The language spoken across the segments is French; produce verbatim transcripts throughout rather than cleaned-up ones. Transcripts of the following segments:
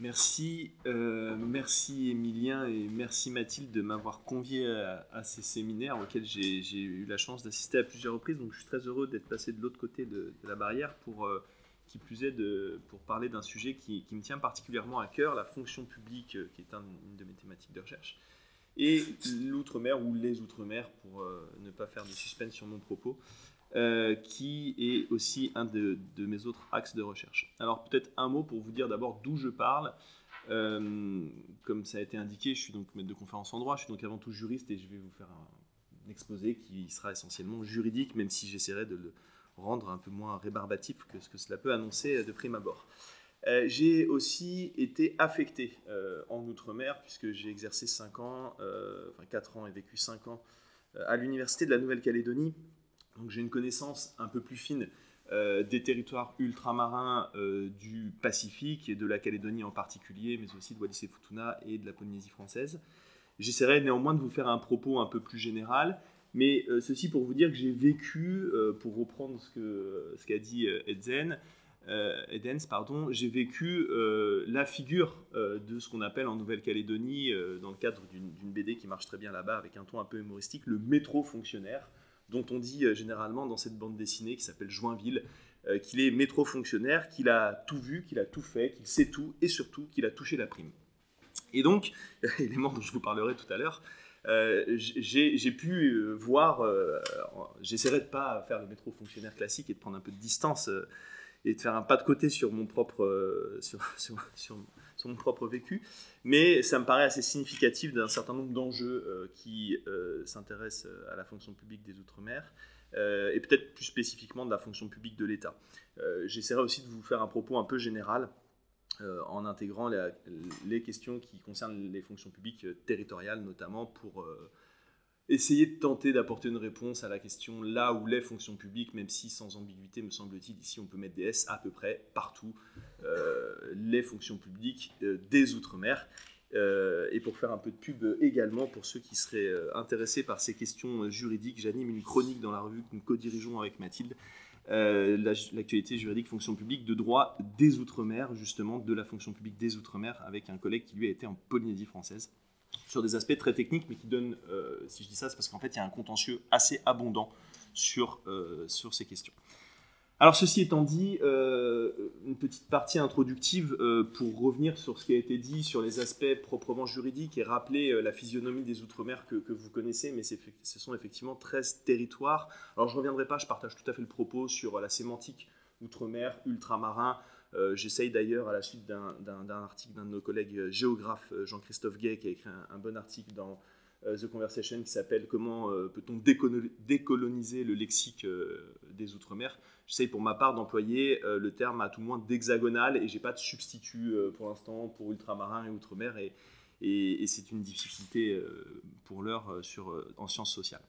Merci, euh, merci Emilien et merci Mathilde de m'avoir convié à, à ces séminaires auxquels j'ai, j'ai eu la chance d'assister à plusieurs reprises. Donc je suis très heureux d'être passé de l'autre côté de, de la barrière pour, euh, qui plus est, de, pour parler d'un sujet qui, qui me tient particulièrement à cœur, la fonction publique, euh, qui est un, une de mes thématiques de recherche, et l'outre-mer ou les outre-mer, pour euh, ne pas faire de suspense sur mon propos. Euh, qui est aussi un de, de mes autres axes de recherche. Alors peut-être un mot pour vous dire d'abord d'où je parle. Euh, comme ça a été indiqué, je suis donc maître de conférence en droit, je suis donc avant tout juriste et je vais vous faire un, un exposé qui sera essentiellement juridique, même si j'essaierai de le rendre un peu moins rébarbatif que ce que cela peut annoncer de prime abord. Euh, j'ai aussi été affecté euh, en Outre-mer, puisque j'ai exercé cinq ans, euh, enfin quatre ans et vécu cinq ans euh, à l'Université de la Nouvelle-Calédonie. Donc j'ai une connaissance un peu plus fine euh, des territoires ultramarins euh, du Pacifique et de la Calédonie en particulier, mais aussi de Wallis-et-Futuna et de la Polynésie française. J'essaierai néanmoins de vous faire un propos un peu plus général, mais euh, ceci pour vous dire que j'ai vécu, euh, pour reprendre ce, que, ce qu'a dit euh, Edzen, euh, Edens, pardon, j'ai vécu euh, la figure euh, de ce qu'on appelle en Nouvelle-Calédonie, euh, dans le cadre d'une, d'une B D qui marche très bien là-bas, avec un ton un peu humoristique, le métro fonctionnaire, dont on dit euh, généralement dans cette bande dessinée qui s'appelle Joinville, euh, qu'il est métro fonctionnaire, qu'il a tout vu, qu'il a tout fait, qu'il sait tout, et surtout qu'il a touché la prime. Et donc, élément dont je vous parlerai tout à l'heure, euh, j'ai, j'ai pu voir, euh, j'essaierai de ne pas faire le métro fonctionnaire classique et de prendre un peu de distance euh, et de faire un pas de côté sur mon propre, euh, sur, sur, sur, sur mon propre vécu, mais ça me paraît assez significatif d'un certain nombre d'enjeux euh, qui euh, s'intéressent à la fonction publique des Outre-mer, euh, et peut-être plus spécifiquement de la fonction publique de l'État. Euh, j'essaierai aussi de vous faire un propos un peu général, Euh, en intégrant la, les questions qui concernent les fonctions publiques territoriales, notamment pour euh, essayer de tenter d'apporter une réponse à la question là où les fonctions publiques, même si sans ambiguïté, me semble-t-il, ici on peut mettre des S à peu près partout, euh, les fonctions publiques euh, des Outre-mer. Euh, et pour faire un peu de pub également pour ceux qui seraient euh, intéressés par ces questions juridiques, j'anime une chronique dans la revue que nous co-dirigeons avec Mathilde, Euh, l'actualité juridique fonction publique de droit des Outre-mer, justement de la fonction publique des Outre-mer, avec un collègue qui lui a été en Polynésie française, sur des aspects très techniques, mais qui donnent, euh, si je dis ça, c'est parce qu'en fait il y a un contentieux assez abondant sur, euh, sur ces questions. Alors ceci étant dit, euh, une petite partie introductive euh, pour revenir sur ce qui a été dit sur les aspects proprement juridiques et rappeler euh, la physionomie des Outre-mer que, que vous connaissez, mais c'est, ce sont effectivement treize territoires. Alors je ne reviendrai pas, je partage tout à fait le propos sur la sémantique Outre-mer, ultramarin. Euh, j'essaye d'ailleurs, à la suite d'un, d'un, d'un article d'un de nos collègues géographes, Jean-Christophe Gay, qui a écrit un, un bon article dans euh, The Conversation qui s'appelle « Comment euh, peut-on décolo- décoloniser le lexique euh, des Outre-mer ?» J'essaye pour ma part d'employer euh, le terme à tout le moins d'hexagonal et je n'ai pas de substitut euh, pour l'instant pour ultramarin et outre-mer et, et, et c'est une difficulté euh, pour l'heure euh, sur, euh, en sciences sociales.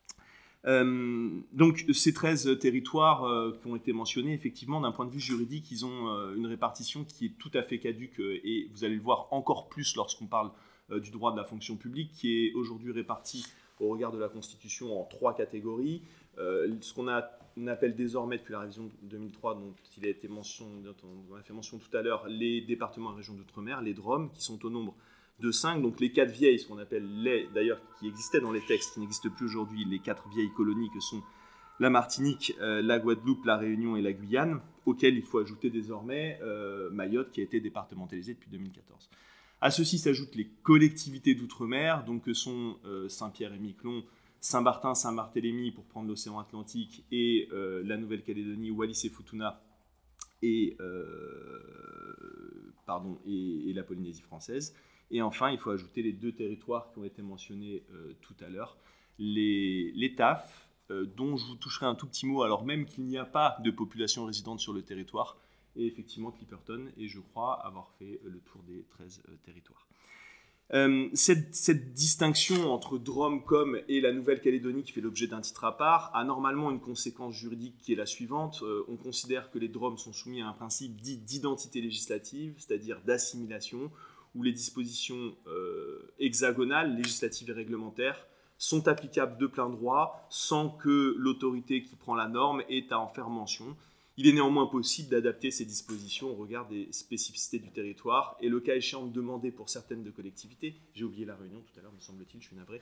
Euh, donc ces treize territoires euh, qui ont été mentionnés, effectivement, d'un point de vue juridique, ils ont euh, une répartition qui est tout à fait caduque euh, et vous allez le voir encore plus lorsqu'on parle euh, du droit de la fonction publique, qui est aujourd'hui réparti au regard de la Constitution en trois catégories. Euh, ce qu'on a, on appelle désormais depuis la révision de deux mille trois, dont il a été mention, dont on a fait mention tout à l'heure, les départements et régions d'outre-mer, les D R O M, qui sont au nombre de cinq, donc les quatre vieilles, ce qu'on appelle les, d'ailleurs, qui existaient dans les textes, qui n'existent plus aujourd'hui, les quatre vieilles colonies que sont la Martinique, euh, la Guadeloupe, la Réunion et la Guyane, auxquelles il faut ajouter désormais euh, Mayotte, qui a été départementalisée depuis deux mille quatorze. À ceci s'ajoutent les collectivités d'outre-mer, donc que sont euh, Saint-Pierre-et-Miquelon, Saint-Barthélemy, Saint-Barthélemy pour prendre l'océan Atlantique, et euh, la Nouvelle-Calédonie, Wallis-et-Futuna et, euh, pardon, et, et la Polynésie française. Et enfin, il faut ajouter les deux territoires qui ont été mentionnés euh, tout à l'heure, les, les T A F, euh, dont je vous toucherai un tout petit mot, alors même qu'il n'y a pas de population résidente sur le territoire, et effectivement Clipperton, et je crois avoir fait le tour des treize euh, territoires. Euh, cette, cette distinction entre D R O M, C O M et la Nouvelle-Calédonie, qui fait l'objet d'un titre à part, a normalement une conséquence juridique qui est la suivante. Euh, on considère que les D R O M sont soumis à un principe dit d'identité législative, c'est-à-dire d'assimilation, où les dispositions euh, hexagonales, législatives et réglementaires sont applicables de plein droit sans que l'autorité qui prend la norme ait à en faire mention. Il est néanmoins possible d'adapter ces dispositions au regard des spécificités du territoire et le cas échéant de demander pour certaines de collectivités, j'ai oublié la Réunion tout à l'heure, me semble-t-il, je suis navré.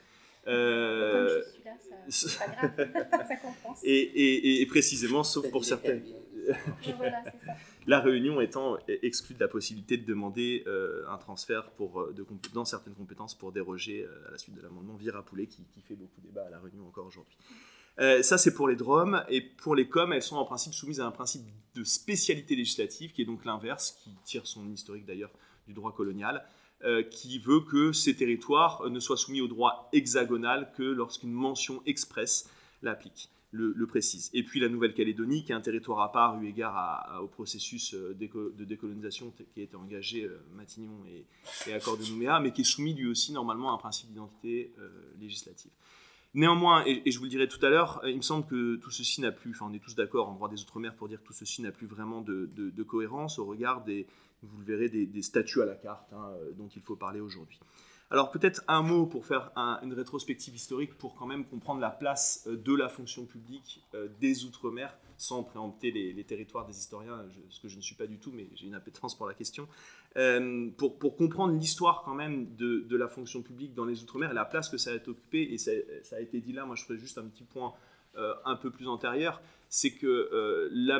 Euh, Comme je suis là, ça, c'est pas grave, ça compense. Et, et, et précisément, sauf pour certaines. Voilà, c'est ça. La Réunion étant exclue de la possibilité de demander euh, un transfert pour, de, dans certaines compétences pour déroger euh, à la suite de l'amendement Virapoulet qui, qui fait beaucoup débat à La Réunion encore aujourd'hui. Euh, ça, c'est pour les D R O M. Et pour les C O M, elles sont en principe soumises à un principe de spécialité législative, qui est donc l'inverse, qui tire son historique d'ailleurs du droit colonial, euh, qui veut que ces territoires ne soient soumis au droit hexagonal que lorsqu'une mention expresse l'applique, le, le précise. Et puis la Nouvelle-Calédonie, qui est un territoire à part eu égard à, à, au processus déco, de décolonisation qui a été engagé euh, Matignon et, et accord de Nouméa, mais qui est soumis lui aussi normalement à un principe d'identité euh, législative. Néanmoins, et, et je vous le dirai tout à l'heure, il me semble que tout ceci n'a plus, enfin on est tous d'accord en droit des Outre-mer pour dire que tout ceci n'a plus vraiment de, de, de cohérence au regard des, vous le verrez, des, des statuts à la carte hein, dont il faut parler aujourd'hui. Alors peut-être un mot pour faire un, une rétrospective historique pour quand même comprendre la place de la fonction publique euh, des Outre-mer, sans préempter les, les territoires des historiens, je, ce que je ne suis pas du tout, mais j'ai une appétence pour la question, euh, pour, pour comprendre l'histoire quand même de, de la fonction publique dans les Outre-mer et la place que ça a occupée, et ça, ça a été dit là, moi je ferai juste un petit point euh, un peu plus antérieur, c'est que euh, la,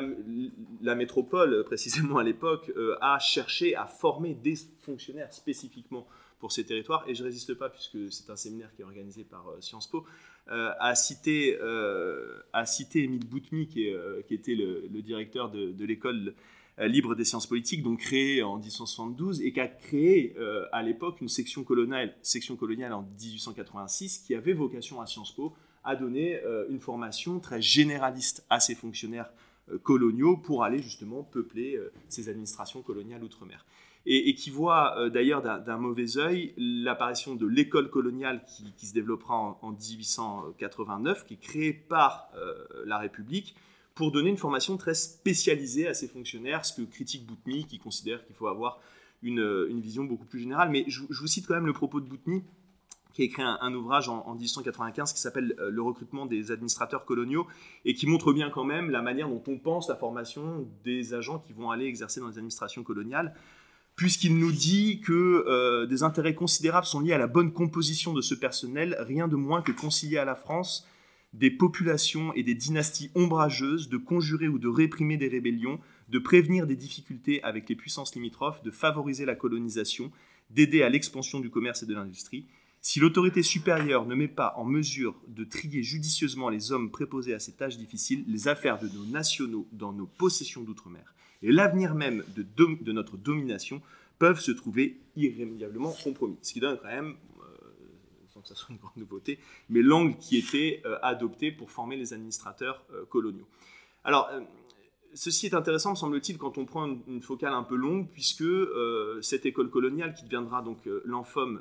la métropole, précisément à l'époque, euh, a cherché à former des fonctionnaires spécifiquement pour ces territoires, et je ne résiste pas, puisque c'est un séminaire qui est organisé par euh, Sciences Po, euh, à citer, euh, à citer Émile Boutmy, qui, est, euh, qui était le, le directeur de, de l'école euh, libre des sciences politiques, donc créée en dix-huit cent soixante-douze, et qui a créé euh, à l'époque une section coloniale, section coloniale en dix-huit cent quatre-vingt-six, qui avait vocation à Sciences Po à donner euh, une formation très généraliste à ces fonctionnaires euh, coloniaux pour aller justement peupler euh, ces administrations coloniales outre-mer. Et, et qui voit euh, d'ailleurs d'un, d'un mauvais œil l'apparition de l'école coloniale qui, qui se développera en, en dix-huit cent quatre-vingt-neuf, qui est créée par euh, la République, pour donner une formation très spécialisée à ces fonctionnaires, ce que critique Boutmy, qui considère qu'il faut avoir une, une vision beaucoup plus générale. Mais je, je vous cite quand même le propos de Boutmy, qui a écrit un, un ouvrage en, en dix-huit cent quatre-vingt-quinze qui s'appelle euh, « Le recrutement des administrateurs coloniaux » et qui montre bien quand même la manière dont on pense la formation des agents qui vont aller exercer dans les administrations coloniales, puisqu'il nous dit que euh, des intérêts considérables sont liés à la bonne composition de ce personnel, rien de moins que concilier à la France des populations et des dynasties ombrageuses, de conjurer ou de réprimer des rébellions, de prévenir des difficultés avec les puissances limitrophes, de favoriser la colonisation, d'aider à l'expansion du commerce et de l'industrie. Si l'autorité supérieure ne met pas en mesure de trier judicieusement les hommes préposés à ces tâches difficiles, les affaires de nos nationaux dans nos possessions d'outre-mer et l'avenir même de, dom- de notre domination peuvent se trouver irrémédiablement compromis. Ce qui donne quand même, euh, sans que ça soit une grande nouveauté, mais l'angle qui était euh, adopté pour former les administrateurs euh, coloniaux. Alors, euh, ceci est intéressant, me semble-t-il, quand on prend une, une focale un peu longue, puisque euh, cette école coloniale, qui deviendra donc euh, l'Enfom,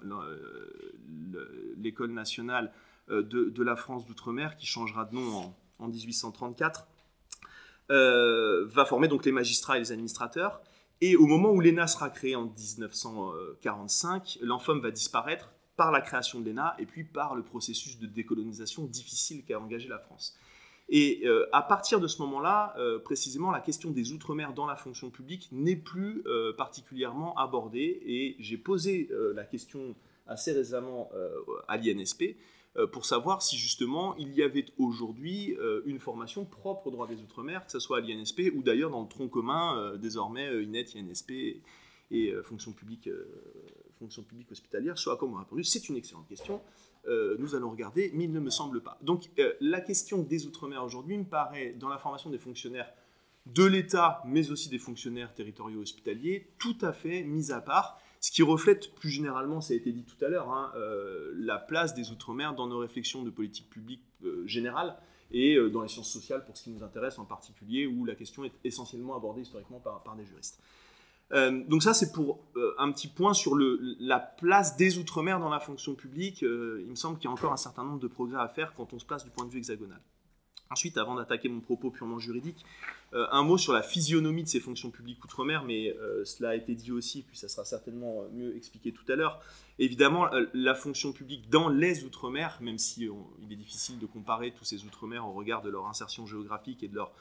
l'école nationale euh, de, de la France d'outre-mer, qui changera de nom en, en dix-huit cent trente-quatre, euh, va former donc les magistrats et les administrateurs. Et au moment où l'E N A sera créée en dix-neuf cent quarante-cinq, l'Enfom va disparaître par la création de l'E N A et puis par le processus de décolonisation difficile qu'a engagé la France. Et euh, à partir de ce moment-là, euh, précisément, la question des Outre-mer dans la fonction publique n'est plus euh, particulièrement abordée. Et j'ai posé euh, la question assez récemment euh, à l'I N S P euh, pour savoir si justement il y avait aujourd'hui euh, une formation propre au droit des Outre-mer, que ce soit à l'I N S P ou d'ailleurs dans le tronc commun, euh, désormais euh, I N E T, I N S P et, et euh, fonction publique, euh, fonction publique hospitalière. Soit comme on a répondu, c'est une excellente question. Euh, nous allons regarder, mais il ne me semble pas. Donc euh, la question des Outre-mer aujourd'hui me paraît, dans la formation des fonctionnaires de l'État, mais aussi des fonctionnaires territoriaux hospitaliers, tout à fait mise à part, ce qui reflète plus généralement, ça a été dit tout à l'heure, hein, euh, la place des Outre-mer dans nos réflexions de politique publique euh, générale et euh, dans les sciences sociales pour ce qui nous intéresse en particulier, où la question est essentiellement abordée historiquement par, par des juristes. Euh, donc ça, c'est pour euh, un petit point sur le, la place des Outre-mer dans la fonction publique. Euh, il me semble qu'il y a encore un certain nombre de progrès à faire quand on se place du point de vue hexagonal. Ensuite, avant d'attaquer mon propos purement juridique, euh, un mot sur la physionomie de ces fonctions publiques outre-mer, mais euh, cela a été dit aussi, puis ça sera certainement mieux expliqué tout à l'heure. Évidemment, euh, la fonction publique dans les outre-mer, même si on, il est difficile de comparer tous ces outre-mer au regard de leur insertion géographique et de leur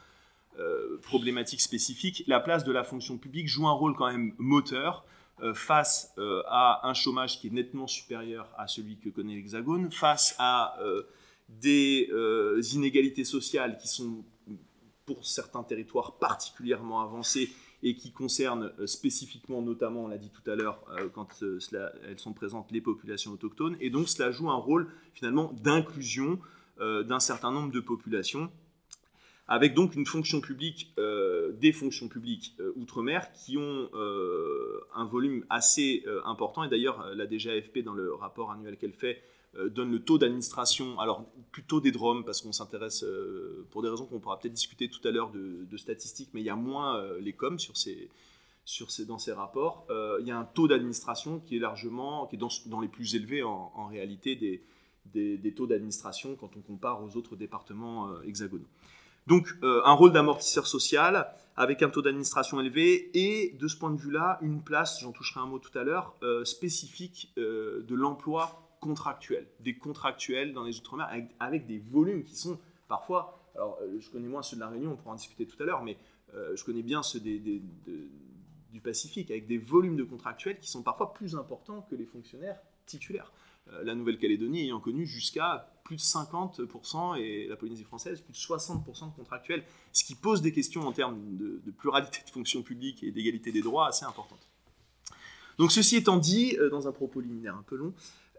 euh, problématiques spécifiques, la place de la fonction publique joue un rôle quand même moteur euh, face euh, à un chômage qui est nettement supérieur à celui que connaît l'Hexagone, face à euh, des euh, inégalités sociales qui sont pour certains territoires particulièrement avancées et qui concernent euh, spécifiquement, notamment, on l'a dit tout à l'heure, euh, quand euh, cela, elles sont présentes, les populations autochtones. Et donc, cela joue un rôle, finalement, d'inclusion euh, d'un certain nombre de populations, avec donc une fonction publique, euh, des fonctions publiques euh, outre-mer qui ont euh, un volume assez euh, important. Et d'ailleurs, la D G A F P, dans le rapport annuel qu'elle fait, euh, donne le taux d'administration, alors plutôt des D R O M, parce qu'on s'intéresse, euh, pour des raisons qu'on pourra peut-être discuter tout à l'heure, de, de statistiques, mais il y a moins euh, les C O M sur ces, sur ces, dans ces rapports. Euh, il y a un taux d'administration qui est largement, qui est dans, dans les plus élevés en, en réalité des, des, des taux d'administration quand on compare aux autres départements euh, hexagonaux. Donc, euh, un rôle d'amortisseur social avec un taux d'administration élevé et, de ce point de vue-là, une place, j'en toucherai un mot tout à l'heure, euh, spécifique euh, de l'emploi contractuel, des contractuels dans les Outre-mer avec, avec des volumes qui sont parfois, alors euh, je connais moins ceux de la Réunion, on pourra en discuter tout à l'heure, mais euh, je connais bien ceux des, des, de, du Pacifique, avec des volumes de contractuels qui sont parfois plus importants que les fonctionnaires titulaires. La Nouvelle-Calédonie ayant connu jusqu'à plus de cinquante pour cent et la Polynésie française plus de soixante pour cent de contractuels, ce qui pose des questions en termes de, de pluralité de fonctions publiques et d'égalité des droits assez importantes. Donc ceci étant dit, dans un propos liminaire un peu long,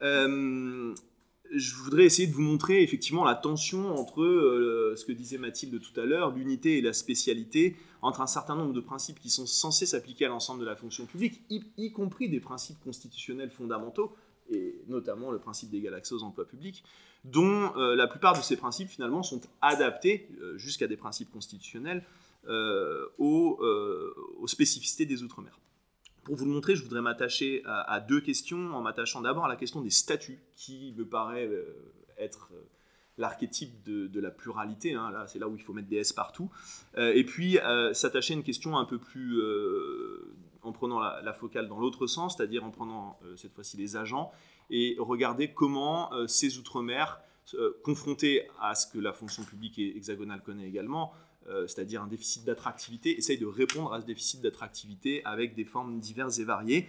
euh, je voudrais essayer de vous montrer effectivement la tension entre euh, ce que disait Mathilde tout à l'heure, l'unité et la spécialité, entre un certain nombre de principes qui sont censés s'appliquer à l'ensemble de la fonction publique, y, y compris des principes constitutionnels fondamentaux, et notamment le principe d'égal accès aux emplois publics, dont euh, la plupart de ces principes finalement sont adaptés, euh, jusqu'à des principes constitutionnels, euh, aux, euh, aux spécificités des Outre-mer. Pour vous le montrer, je voudrais m'attacher à, à deux questions, en m'attachant d'abord à la question des statuts, qui me paraît euh, être euh, l'archétype de, de la pluralité, hein, là, c'est là où il faut mettre des S partout, euh, et puis euh, s'attacher à une question un peu plus... Euh, en prenant la, la focale dans l'autre sens, c'est-à-dire en prenant euh, cette fois-ci les agents, et regarder comment euh, ces Outre-mer, euh, confrontés à ce que la fonction publique hexagonale connaît également, euh, c'est-à-dire un déficit d'attractivité, essayent de répondre à ce déficit d'attractivité avec des formes diverses et variées.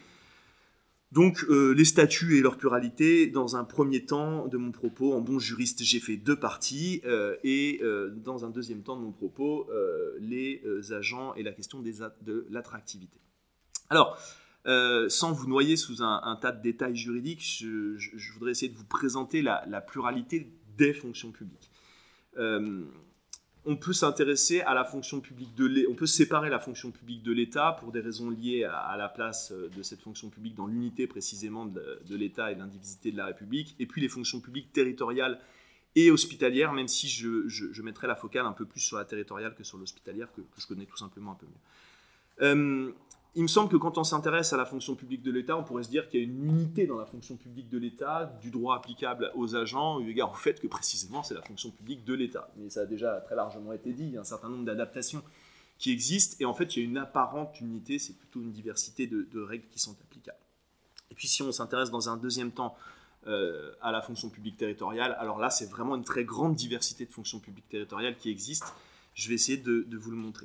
Donc euh, les statuts et leur pluralité, dans un premier temps de mon propos, en bon juriste, j'ai fait deux parties, euh, et euh, dans un deuxième temps de mon propos, euh, les euh, agents et la question des a- de l'attractivité. Alors, euh, sans vous noyer sous un, un tas de détails juridiques, je, je, je voudrais essayer de vous présenter la, la pluralité des fonctions publiques. Euh, on peut s'intéresser à la fonction publique de l'État, on peut séparer la fonction publique de l'État pour des raisons liées à, à la place de cette fonction publique dans l'unité précisément de, de l'État et de l'indivisité de la République, et puis les fonctions publiques territoriales et hospitalières, même si je, je, je mettrai la focale un peu plus sur la territoriale que sur l'hospitalière, que, que je connais tout simplement un peu mieux. Euh, Il me semble que quand on s'intéresse à la fonction publique de l'État, on pourrait se dire qu'il y a une unité dans la fonction publique de l'État, du droit applicable aux agents, eu égard au fait que précisément c'est la fonction publique de l'État. Mais ça a déjà très largement été dit, il y a un certain nombre d'adaptations qui existent, et en fait il y a une apparente unité, c'est plutôt une diversité de, de règles qui sont applicables. Et puis si on s'intéresse dans un deuxième temps euh, à la fonction publique territoriale, alors là c'est vraiment une très grande diversité de fonctions publiques territoriales qui existent. Je vais essayer de, de vous le montrer.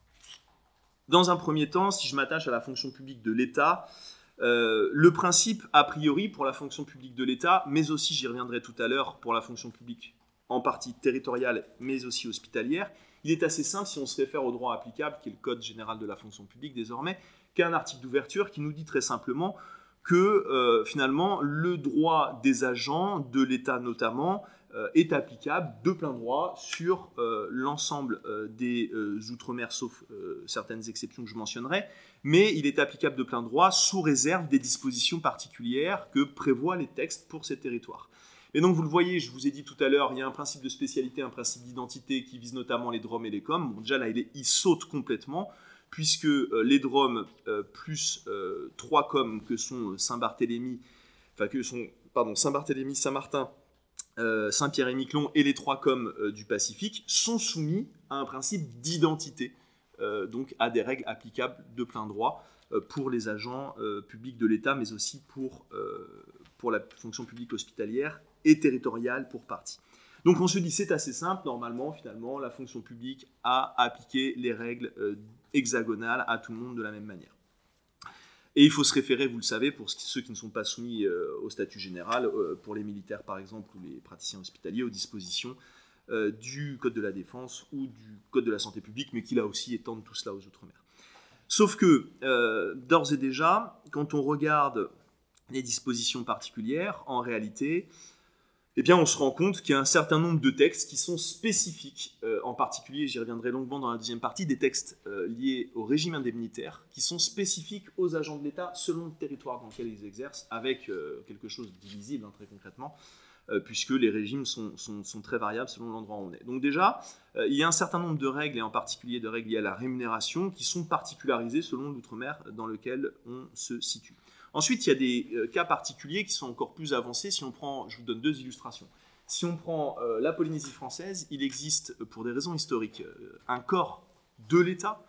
Dans un premier temps, si je m'attache à la fonction publique de l'État, euh, le principe, a priori, pour la fonction publique de l'État, mais aussi, j'y reviendrai tout à l'heure, pour la fonction publique en partie territoriale, mais aussi hospitalière, il est assez simple si on se réfère au droit applicable, qui est le Code général de la fonction publique désormais, qu'un article d'ouverture qui nous dit très simplement que, euh, finalement, le droit des agents, de l'État notamment, euh, est applicable de plein droit sur euh, l'ensemble euh, des euh, Outre-mer, sauf euh, certaines exceptions que je mentionnerai, mais il est applicable de plein droit sous réserve des dispositions particulières que prévoient les textes pour ces territoires. Et donc vous le voyez, je vous ai dit tout à l'heure, il y a un principe de spécialité, un principe d'identité qui vise notamment les D R O M et les C O M. Bon, déjà là, il, est, il saute complètement, puisque euh, les D R O M euh, plus euh, trois C O M que sont Saint-Barthélemy, enfin que sont, pardon, Saint-Barthélemy, Saint-Martin, Euh, Saint-Pierre-et-Miquelon et les trois C O M euh, du Pacifique sont soumis à un principe d'identité, euh, donc à des règles applicables de plein droit euh, pour les agents euh, publics de l'État, mais aussi pour, euh, pour la fonction publique hospitalière et territoriale pour partie. Donc on se dit, c'est assez simple, normalement, finalement, la fonction publique a appliqué les règles euh, hexagonales à tout le monde de la même manière. Et il faut se référer, vous le savez, pour ceux qui ne sont pas soumis euh, au statut général, euh, pour les militaires par exemple, ou les praticiens hospitaliers, aux dispositions euh, du Code de la Défense ou du Code de la Santé publique, mais qui là aussi étendent tout cela aux Outre-mer. Sauf que, euh, d'ores et déjà, quand on regarde les dispositions particulières, en réalité, eh bien, on se rend compte qu'il y a un certain nombre de textes qui sont spécifiques, euh, en particulier, j'y reviendrai longuement dans la deuxième partie, des textes euh, liés au régime indemnitaire, qui sont spécifiques aux agents de l'État selon le territoire dans lequel ils exercent, avec euh, quelque chose de divisible, hein, très concrètement, euh, puisque les régimes sont, sont, sont très variables selon l'endroit où on est. Donc déjà, euh, il y a un certain nombre de règles, et en particulier de règles liées à la rémunération, qui sont particularisées selon l'outre-mer dans lequel on se situe. Ensuite, il y a des euh, cas particuliers qui sont encore plus avancés. Si on prend, je vous donne deux illustrations. Si on prend euh, la Polynésie française, il existe, pour des raisons historiques, euh, un corps de l'État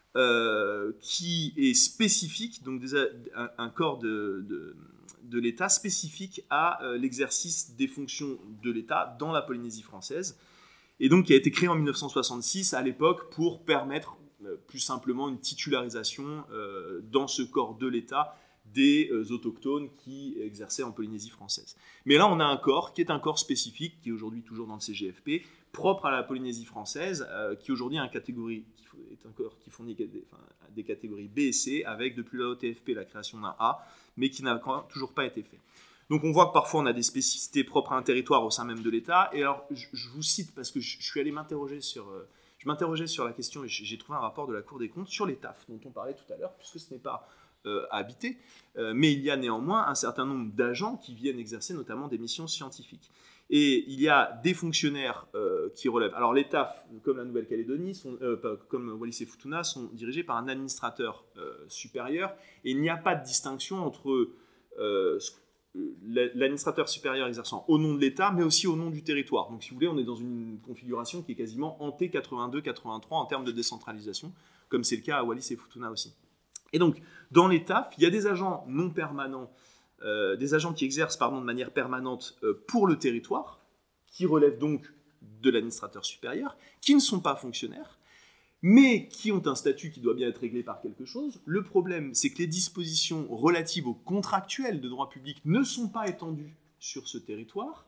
euh, qui est spécifique, donc des, un, un corps de, de, de l'État spécifique à euh, l'exercice des fonctions de l'État dans la Polynésie française, et donc qui a été créé en mille neuf cent soixante-six à l'époque pour permettre euh, plus simplement une titularisation euh, dans ce corps de l'État des euh, autochtones qui exerçaient en Polynésie française. Mais là, on a un corps qui est un corps spécifique, qui est aujourd'hui toujours dans le C G F P, propre à la Polynésie française, euh, qui aujourd'hui a un catégorie, qui est un corps qui fournit des, enfin, des catégories B et C, avec depuis la O T F P la création d'un A, mais qui n'a toujours pas été fait. Donc on voit que parfois on a des spécificités propres à un territoire au sein même de l'État. Et alors, je, je vous cite, parce que je, je suis allé m'interroger sur... Euh, je m'interrogeais sur la question, et j'ai trouvé un rapport de la Cour des comptes sur les T A F, dont on parlait tout à l'heure, puisque ce n'est pas... Euh, à habiter, euh, mais il y a néanmoins un certain nombre d'agents qui viennent exercer notamment des missions scientifiques. Et il y a des fonctionnaires euh, qui relèvent. Alors les T A F, comme la Nouvelle-Calédonie, sont, euh, comme Wallis et Futuna, sont dirigés par un administrateur euh, supérieur, et il n'y a pas de distinction entre euh, l'administrateur supérieur exerçant au nom de l'État, mais aussi au nom du territoire. Donc si vous voulez, on est dans une configuration qui est quasiment en T quatre-vingt-deux quatre-vingt-trois en termes de décentralisation, comme c'est le cas à Wallis et Futuna aussi. Et donc, dans les T A F, il y a des agents non permanents, euh, des agents qui exercent pardon, de manière permanente euh, pour le territoire, qui relèvent donc de l'administrateur supérieur, qui ne sont pas fonctionnaires, mais qui ont un statut qui doit bien être réglé par quelque chose. Le problème, c'est que les dispositions relatives aux contractuels de droit public ne sont pas étendues sur ce territoire,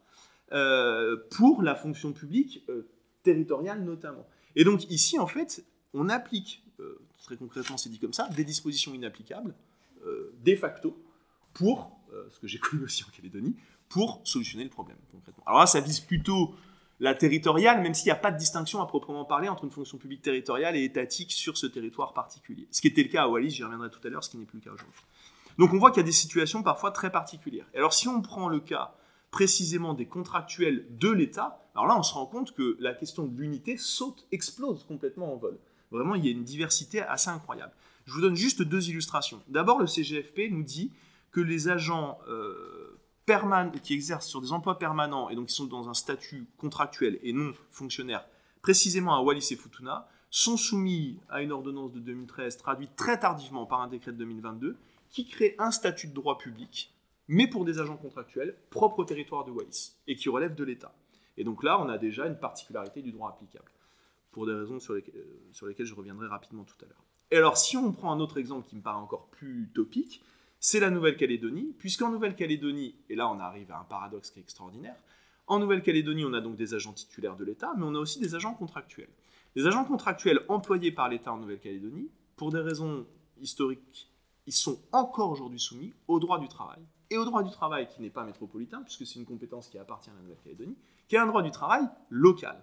euh, pour la fonction publique euh, territoriale notamment. Et donc ici, en fait, on applique... Euh, très concrètement c'est dit comme ça, des dispositions inapplicables, euh, de facto, pour, euh, ce que j'ai connu aussi en Calédonie, pour solutionner le problème, concrètement. Alors là, ça vise plutôt la territoriale, même s'il n'y a pas de distinction à proprement parler entre une fonction publique territoriale et étatique sur ce territoire particulier. Ce qui était le cas à Wallis, j'y reviendrai tout à l'heure, ce qui n'est plus le cas aujourd'hui. Donc on voit qu'il y a des situations parfois très particulières. Et alors si on prend le cas précisément des contractuels de l'État, alors là on se rend compte que la question de l'unité saute, explose complètement en vol. Vraiment, il y a une diversité assez incroyable. Je vous donne juste deux illustrations. D'abord, le C G F P nous dit que les agents euh, perman- qui exercent sur des emplois permanents et donc qui sont dans un statut contractuel et non fonctionnaire, précisément à Wallis et Futuna, sont soumis à une ordonnance de deux mille treize traduite très tardivement par un décret de deux mille vingt-deux qui crée un statut de droit public, mais pour des agents contractuels propres au territoire de Wallis et qui relèvent de l'État. Et donc là, on a déjà une particularité du droit applicable, pour des raisons sur lesquelles, sur lesquelles je reviendrai rapidement tout à l'heure. Et alors, si on prend un autre exemple qui me paraît encore plus utopique, c'est la Nouvelle-Calédonie, puisqu'en Nouvelle-Calédonie, et là on arrive à un paradoxe qui est extraordinaire, en Nouvelle-Calédonie, on a donc des agents titulaires de l'État, mais on a aussi des agents contractuels. Les agents contractuels employés par l'État en Nouvelle-Calédonie, pour des raisons historiques, ils sont encore aujourd'hui soumis au droit du travail. Et au droit du travail qui n'est pas métropolitain, puisque c'est une compétence qui appartient à la Nouvelle-Calédonie, qui est un droit du travail local.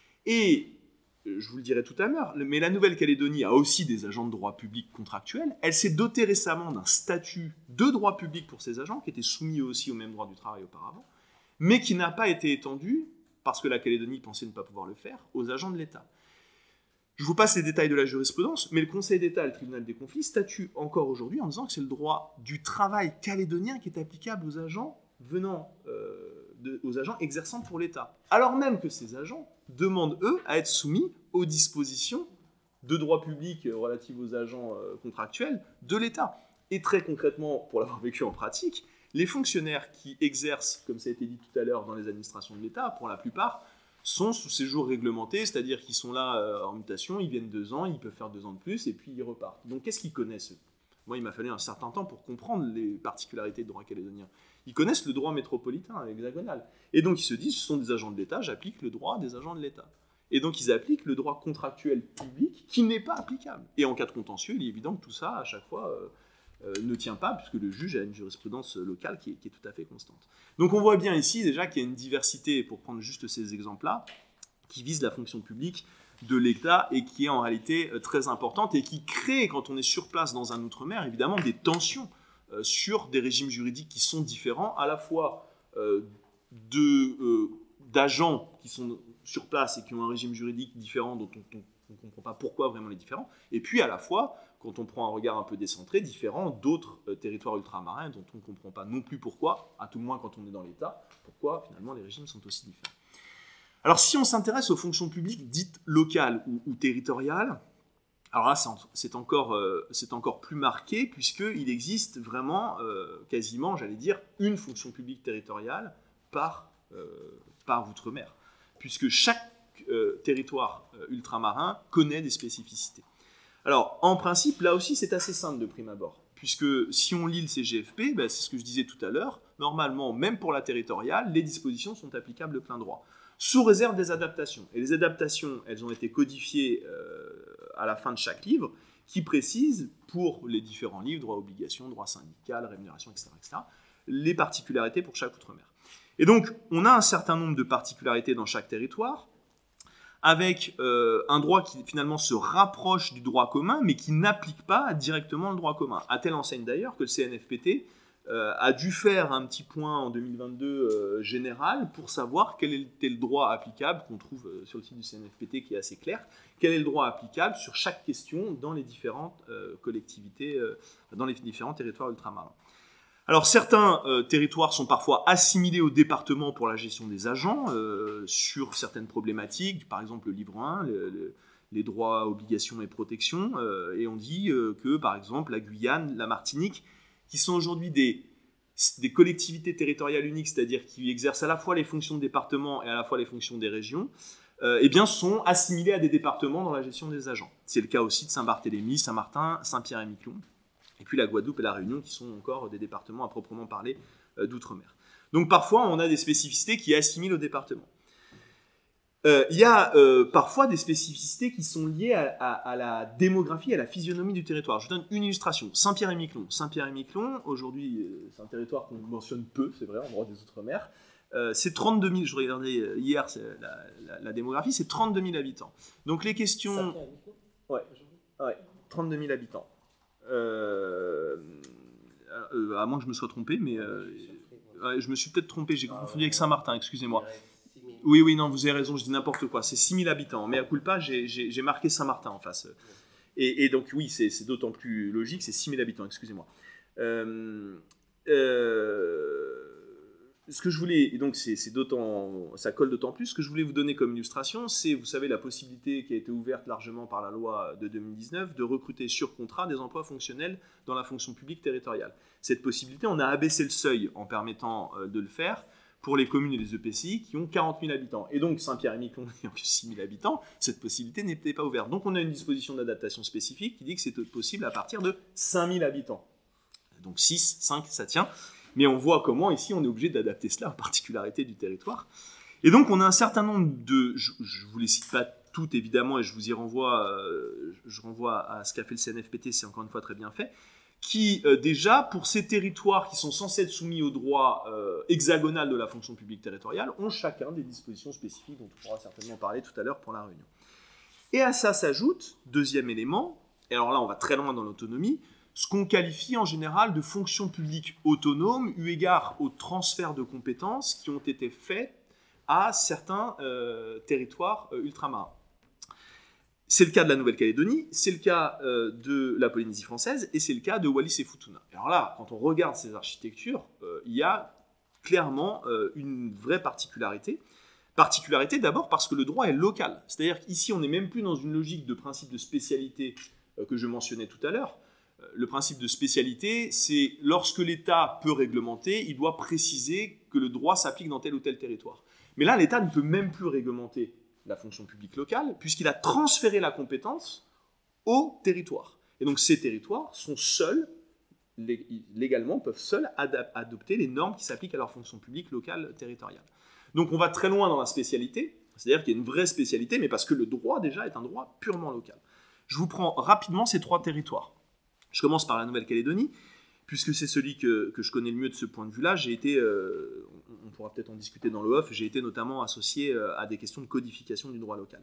Et je vous le dirai tout à l'heure, mais la Nouvelle-Calédonie a aussi des agents de droit public contractuels. Elle s'est dotée récemment d'un statut de droit public pour ces agents, qui étaient soumis aussi au même droit du travail auparavant, mais qui n'a pas été étendu, parce que la Calédonie pensait ne pas pouvoir le faire, aux agents de l'État. Je vous passe les détails de la jurisprudence, mais le Conseil d'État et le tribunal des conflits statuent encore aujourd'hui en disant que c'est le droit du travail calédonien qui est applicable aux agents venant... Euh, De, aux agents exerçant pour l'État. Alors même que ces agents demandent, eux, à être soumis aux dispositions de droit public relatives aux agents euh, contractuels de l'État. Et très concrètement, pour l'avoir vécu en pratique, Les fonctionnaires qui exercent, comme ça a été dit tout à l'heure, dans les administrations de l'État, pour la plupart, sont sous séjour réglementé, c'est-à-dire qu'ils sont là euh, en mutation, ils viennent deux ans, ils peuvent faire deux ans de plus, et puis ils repartent. Donc qu'est-ce qu'ils connaissent eux ? Moi, il m'a fallu un certain temps pour comprendre les particularités du droit calédonien. Ils connaissent le droit métropolitain, hexagonal. Et donc ils se disent, ce sont des agents de l'État, j'applique le droit des agents de l'État. Et donc ils appliquent le droit contractuel public qui n'est pas applicable. Et en cas de contentieux, il est évident que tout ça, à chaque fois, euh, euh, ne tient pas, puisque le juge a une jurisprudence locale qui est, qui est tout à fait constante. Donc on voit bien ici déjà qu'il y a une diversité, pour prendre juste ces exemples-là, qui vise la fonction publique de l'État et qui est en réalité très importante et qui crée, quand on est sur place dans un outre-mer, évidemment des tensions euh, sur des régimes juridiques qui sont différents, à la fois euh, de, euh, d'agents qui sont sur place et qui ont un régime juridique différent dont on ne comprend pas pourquoi vraiment les différents, et puis à la fois, quand on prend un regard un peu décentré, différents d'autres euh, territoires ultramarins dont on ne comprend pas non plus pourquoi, à tout le moins quand on est dans l'État, pourquoi finalement les régimes sont aussi différents. Alors si on s'intéresse aux fonctions publiques dites locales ou, ou territoriales, alors là c'est, en, c'est, encore, euh, c'est encore plus marqué puisqu'il existe vraiment euh, quasiment, j'allais dire, une fonction publique territoriale par, euh, par outre-mer, puisque chaque euh, territoire euh, ultramarin connaît des spécificités. Alors en principe, là aussi c'est assez simple de prime abord, puisque si on lit le C G F P, ben, c'est ce que je disais tout à l'heure, normalement, même pour la territoriale, les dispositions sont applicables de plein droit, sous réserve des adaptations. Et les adaptations, elles ont été codifiées euh, à la fin de chaque livre, qui précisent, pour les différents livres, droit obligations, droit syndical, rémunération, et cetera, et cetera, les particularités pour chaque outre-mer. Et donc, on a un certain nombre de particularités dans chaque territoire, avec euh, un droit qui finalement se rapproche du droit commun, mais qui n'applique pas directement le droit commun. À telle enseigne d'ailleurs que le C N F P T euh, a dû faire un petit point en deux mille vingt-deux euh, général pour savoir quel était le droit applicable, qu'on trouve euh, sur le site du C N F P T qui est assez clair, quel est le droit applicable sur chaque question dans les différentes euh, collectivités, euh, dans les différents territoires ultramarins. Alors certains euh, territoires sont parfois assimilés au département pour la gestion des agents euh, sur certaines problématiques, par exemple le livre un, le, le, les droits, obligations et protections, euh, et on dit euh, que par exemple la Guyane, la Martinique, qui sont aujourd'hui des, des collectivités territoriales uniques, c'est-à-dire qui exercent à la fois les fonctions de département et à la fois les fonctions des régions, euh, eh bien sont assimilés à des départements dans la gestion des agents. C'est le cas aussi de Saint-Barthélemy, Saint-Martin, Saint-Pierre-et-Miquelon. Et puis la Guadeloupe et la Réunion, qui sont encore des départements à proprement parler euh, d'outre-mer. Donc parfois, on a des spécificités qui assimilent au département. Euh, il y a euh, parfois des spécificités qui sont liées à, à, à la démographie, à la physionomie du territoire. Je vous donne une illustration. Saint-Pierre-et-Miquelon. Saint-Pierre-et-Miquelon, aujourd'hui, euh, c'est un territoire qu'on mentionne peu, c'est vrai, en droit des outre-mer. Euh, c'est trente-deux mille, je regardais hier c'est la, la, la démographie, c'est trente-deux mille habitants. Donc les questions... Saint-Pierre-et-Miquelon ? Ouais, ouais, trente-deux mille habitants. Euh, euh, à moins que je me sois trompé, mais euh, ouais, je me suis peut-être trompé, j'ai confondu avec Saint-Martin, excusez-moi. Oui, oui, non, vous avez raison, je dis n'importe quoi, c'est six mille habitants, mais à culpa, j'ai, j'ai, j'ai marqué Saint-Martin en face. Et, et donc, oui, c'est, c'est d'autant plus logique, c'est six mille habitants, excusez-moi. Euh, euh, ce que je voulais, et donc c'est, c'est d'autant, ça colle d'autant plus, ce que je voulais vous donner comme illustration, c'est, vous savez, la possibilité qui a été ouverte largement par la loi de deux mille dix-neuf de recruter sur contrat des emplois fonctionnels dans la fonction publique territoriale. Cette possibilité, on a abaissé le seuil en permettant euh, de le faire pour les communes et les E P C I qui ont quarante mille habitants. Et donc Saint-Pierre-et-Miquelon ayant que six mille habitants, cette possibilité n'était pas ouverte. Donc on a une disposition d'adaptation spécifique qui dit que c'est possible à partir de cinq mille habitants. Donc six, cinq, ça tient. Mais on voit comment, ici, on est obligé d'adapter cela aux particularités du territoire. Et donc, on a un certain nombre de... Je ne vous les cite pas toutes, évidemment, et je vous y renvoie, euh, je renvoie à ce qu'a fait le C N F P T, c'est encore une fois très bien fait, qui, euh, déjà, pour ces territoires qui sont censés être soumis au droit euh, hexagonal de la fonction publique territoriale, ont chacun des dispositions spécifiques dont on pourra certainement parler tout à l'heure pour la Réunion. Et à ça s'ajoute, deuxième élément, et alors là, on va très loin dans l'autonomie, ce qu'on qualifie en général de fonction publique autonome, eu égard aux transferts de compétences qui ont été faits à certains euh, territoires euh, ultramarins. C'est le cas de la Nouvelle-Calédonie, c'est le cas euh, de la Polynésie française, et c'est le cas de Wallis et Futuna. Alors là, quand on regarde ces architectures, euh, il y a clairement euh, une vraie particularité. Particularité d'abord parce que le droit est local. C'est-à-dire qu'ici, on n'est même plus dans une logique de principe de spécialité euh, que je mentionnais tout à l'heure. Le principe de spécialité, c'est lorsque l'État peut réglementer, il doit préciser que le droit s'applique dans tel ou tel territoire. Mais là, l'État ne peut même plus réglementer la fonction publique locale, puisqu'il a transféré la compétence au territoire. Et donc ces territoires sont seuls, légalement, peuvent seuls ad- adopter les normes qui s'appliquent à leur fonction publique locale territoriale. Donc on va très loin dans la spécialité, c'est-à-dire qu'il y a une vraie spécialité, mais parce que le droit déjà est un droit purement local. Je vous prends rapidement ces trois territoires. Je commence par la Nouvelle-Calédonie, puisque c'est celui que, que je connais le mieux de ce point de vue-là. J'ai été, euh, on pourra peut-être en discuter dans le off, j'ai été notamment associé euh, à des questions de codification du droit local.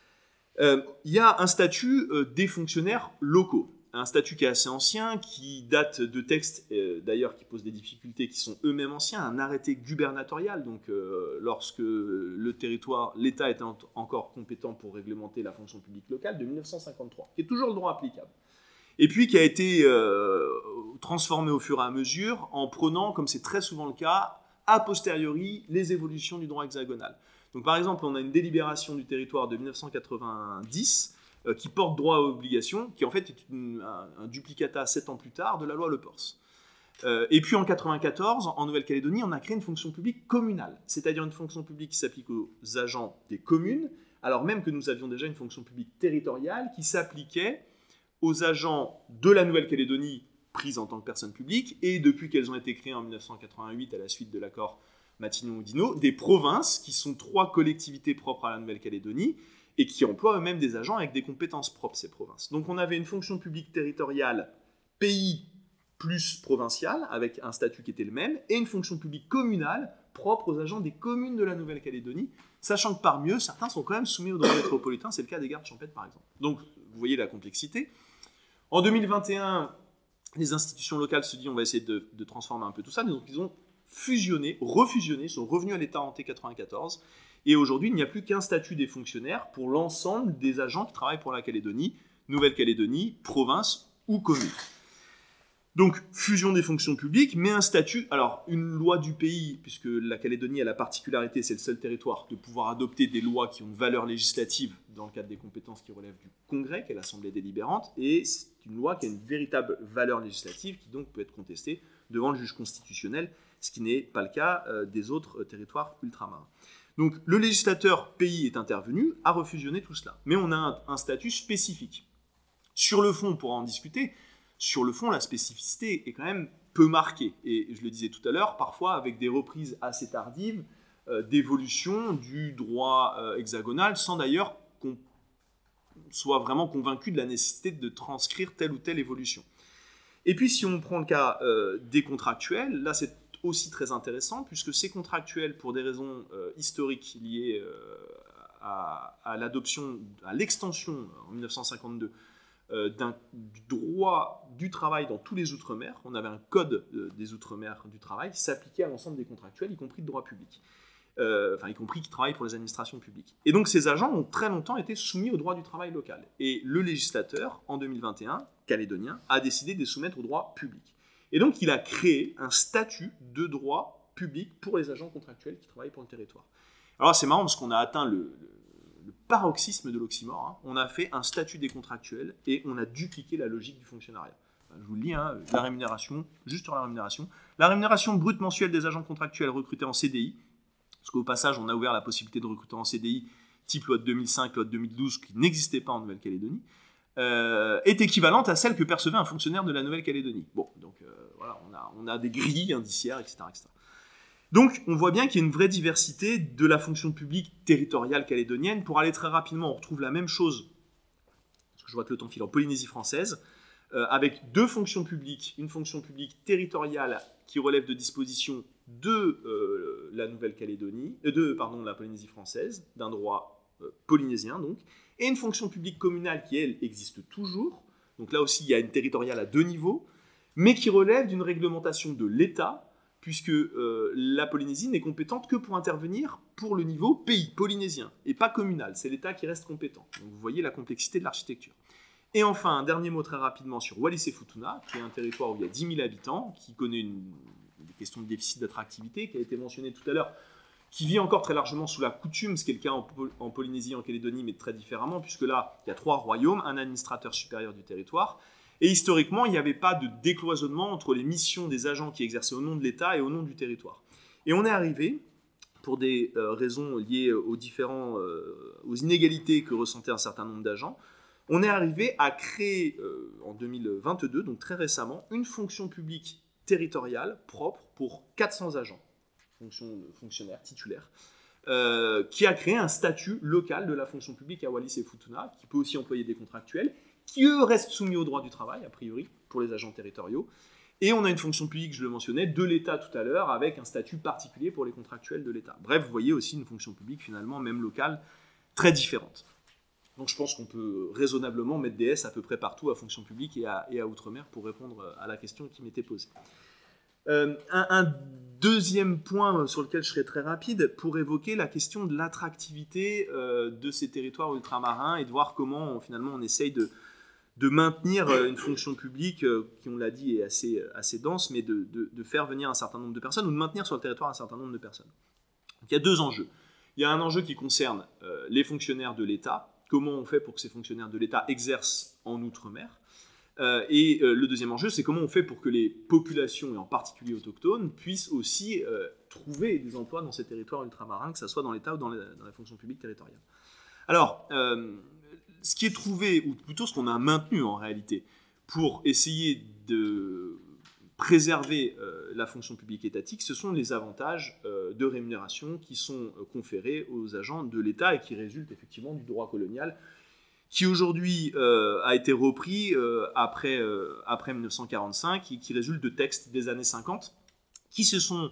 Euh, il y a un statut euh, des fonctionnaires locaux, un statut qui est assez ancien, qui date de textes, euh, d'ailleurs, qui posent des difficultés, qui sont eux-mêmes anciens, un arrêté gubernatorial, donc euh, lorsque le territoire, l'État était en- encore compétent pour réglementer la fonction publique locale, de dix-neuf cent cinquante-trois, qui est toujours le droit applicable. Et puis qui a été euh, transformé au fur et à mesure en prenant, comme c'est très souvent le cas, a posteriori les évolutions du droit hexagonal. Donc par exemple, on a une délibération du territoire de dix-neuf cent quatre-vingt-dix euh, qui porte droit à obligation, qui en fait est une, un, un duplicata sept ans plus tard de la loi Le Pors. Euh, et puis en quatre-vingt-quatorze, en Nouvelle-Calédonie, on a créé une fonction publique communale, c'est-à-dire une fonction publique qui s'applique aux agents des communes, alors même que nous avions déjà une fonction publique territoriale qui s'appliquait aux agents de la Nouvelle-Calédonie prises en tant que personnes publiques, et depuis qu'elles ont été créées en dix-neuf cent quatre-vingt-huit à la suite de l'accord Matignon-Oudinot, des provinces qui sont trois collectivités propres à la Nouvelle-Calédonie et qui emploient eux-mêmes des agents avec des compétences propres, ces provinces. Donc on avait une fonction publique territoriale pays plus provinciale, avec un statut qui était le même, et une fonction publique communale propre aux agents des communes de la Nouvelle-Calédonie, sachant que par mieux, certains sont quand même soumis au droit métropolitain, c'est le cas des gardes champêtres par exemple. Donc vous voyez la complexité. En deux mille vingt et un, les institutions locales se disent on va essayer de, de transformer un peu tout ça, donc ils ont fusionné, refusionné, sont revenus à l'état hanté quatre-vingt-quatorze, et aujourd'hui il n'y a plus qu'un statut des fonctionnaires pour l'ensemble des agents qui travaillent pour la Calédonie, Nouvelle-Calédonie, province ou commune. Donc fusion des fonctions publiques, mais un statut, alors une loi du pays, puisque la Calédonie a la particularité, c'est le seul territoire, de pouvoir adopter des lois qui ont une valeur législative dans le cadre des compétences qui relèvent du Congrès, qui est l'Assemblée délibérante, et c'est une loi qui a une véritable valeur législative, qui donc peut être contestée devant le juge constitutionnel, ce qui n'est pas le cas euh, des autres euh, territoires ultramarins. Donc le législateur pays est intervenu, a refusionné tout cela, mais on a un, un statut spécifique. Sur le fond, on pourra en discuter. Sur le fond, la spécificité est quand même peu marquée. Et je le disais tout à l'heure, parfois avec des reprises assez tardives euh, d'évolution du droit euh, hexagonal, sans d'ailleurs qu'on soit vraiment convaincu de la nécessité de transcrire telle ou telle évolution. Et puis si on prend le cas euh, des contractuels, là c'est aussi très intéressant, puisque ces contractuels, pour des raisons euh, historiques liées euh, à, à l'adoption, à l'extension en dix-neuf cent cinquante-deux, Euh, d'un, du droit du travail dans tous les Outre-mer. On avait un code euh, des Outre-mer du travail qui s'appliquait à l'ensemble des contractuels, y compris de droit public, euh, enfin y compris qui travaillent pour les administrations publiques. Et donc ces agents ont très longtemps été soumis au droit du travail local. Et le législateur, en deux mille vingt et un, calédonien, a décidé de les soumettre au droit public. Et donc il a créé un statut de droit public pour les agents contractuels qui travaillent pour le territoire. Alors c'est marrant parce qu'on a atteint le, le le paroxysme de l'oxymore, hein. On a fait un statut des contractuels et on a dupliqué la logique du fonctionnariat. Enfin, je vous le dis, hein, la rémunération, juste sur la rémunération. La rémunération brute mensuelle des agents contractuels recrutés en C D I, parce qu'au passage, on a ouvert la possibilité de recruter en C D I, type loi de deux mille cinq, loi de deux mille douze, qui n'existait pas en Nouvelle-Calédonie, euh, est équivalente à celle que percevait un fonctionnaire de la Nouvelle-Calédonie. Bon, donc euh, voilà, on a, on a des grilles indiciaires, et cetera, et cetera. Donc, on voit bien qu'il y a une vraie diversité de la fonction publique territoriale calédonienne. Pour aller très rapidement, on retrouve la même chose, parce que je vois que le temps file, en Polynésie française, euh, avec deux fonctions publiques, une fonction publique territoriale qui relève de dispositions de euh, la Nouvelle-Calédonie, euh, de pardon, la Polynésie française, d'un droit euh, polynésien donc, et une fonction publique communale qui, elle, existe toujours. Donc là aussi, il y a une territoriale à deux niveaux, mais qui relève d'une réglementation de l'État, puisque euh, la Polynésie n'est compétente que pour intervenir pour le niveau pays, polynésien, et pas communal. C'est l'État qui reste compétent. Donc vous voyez la complexité de l'architecture. Et enfin, un dernier mot très rapidement sur Wallis et Futuna, qui est un territoire où il y a dix mille habitants, qui connaît une, des questions de déficit d'attractivité, qui a été mentionné tout à l'heure, qui vit encore très largement sous la coutume, ce qui est le cas en, en Polynésie et en Calédonie, mais très différemment, puisque là, il y a trois royaumes, un administrateur supérieur du territoire, Et historiquement, il n'y avait pas de décloisonnement entre les missions des agents qui exerçaient au nom de l'État et au nom du territoire. Et on est arrivé, pour des euh, raisons liées aux, différents, euh, aux inégalités que ressentaient un certain nombre d'agents, on est arrivé à créer, euh, en deux mille vingt-deux, donc très récemment, une fonction publique territoriale propre pour quatre cents agents, fonction, fonctionnaires, titulaires, euh, qui a créé un statut local de la fonction publique à Wallis et Futuna, qui peut aussi employer des contractuels, qui eux restent soumis au droit du travail, a priori, pour les agents territoriaux. Et on a une fonction publique, je le mentionnais, de l'État tout à l'heure, avec un statut particulier pour les contractuels de l'État. Bref, vous voyez aussi une fonction publique, finalement, même locale, très différente. Donc je pense qu'on peut raisonnablement mettre des S à peu près partout à fonction publique et à, et à Outre-mer pour répondre à la question qui m'était posée. Euh, un, un deuxième point sur lequel je serai très rapide, pour évoquer la question de l'attractivité euh, de ces territoires ultramarins et de voir comment finalement on essaye de, de maintenir une fonction publique euh, qui, on l'a dit, est assez, assez dense, mais de, de, de faire venir un certain nombre de personnes ou de maintenir sur le territoire un certain nombre de personnes. Donc, il y a deux enjeux. Il y a un enjeu qui concerne euh, les fonctionnaires de l'État. Comment on fait pour que ces fonctionnaires de l'État exercent en Outre-mer ? euh, Et euh, le deuxième enjeu, c'est comment on fait pour que les populations, et en particulier autochtones, puissent aussi euh, trouver des emplois dans ces territoires ultramarins, que ce soit dans l'État ou dans, les, dans la fonction publique territoriale. Alors, euh, ce qui est trouvé, ou plutôt ce qu'on a maintenu en réalité, pour essayer de préserver euh, la fonction publique étatique, ce sont les avantages euh, de rémunération qui sont euh, conférés aux agents de l'État et qui résultent effectivement du droit colonial, qui aujourd'hui euh, a été repris euh, après, euh, après dix-neuf cent quarante-cinq et qui résulte de textes des années cinquante, qui se sont...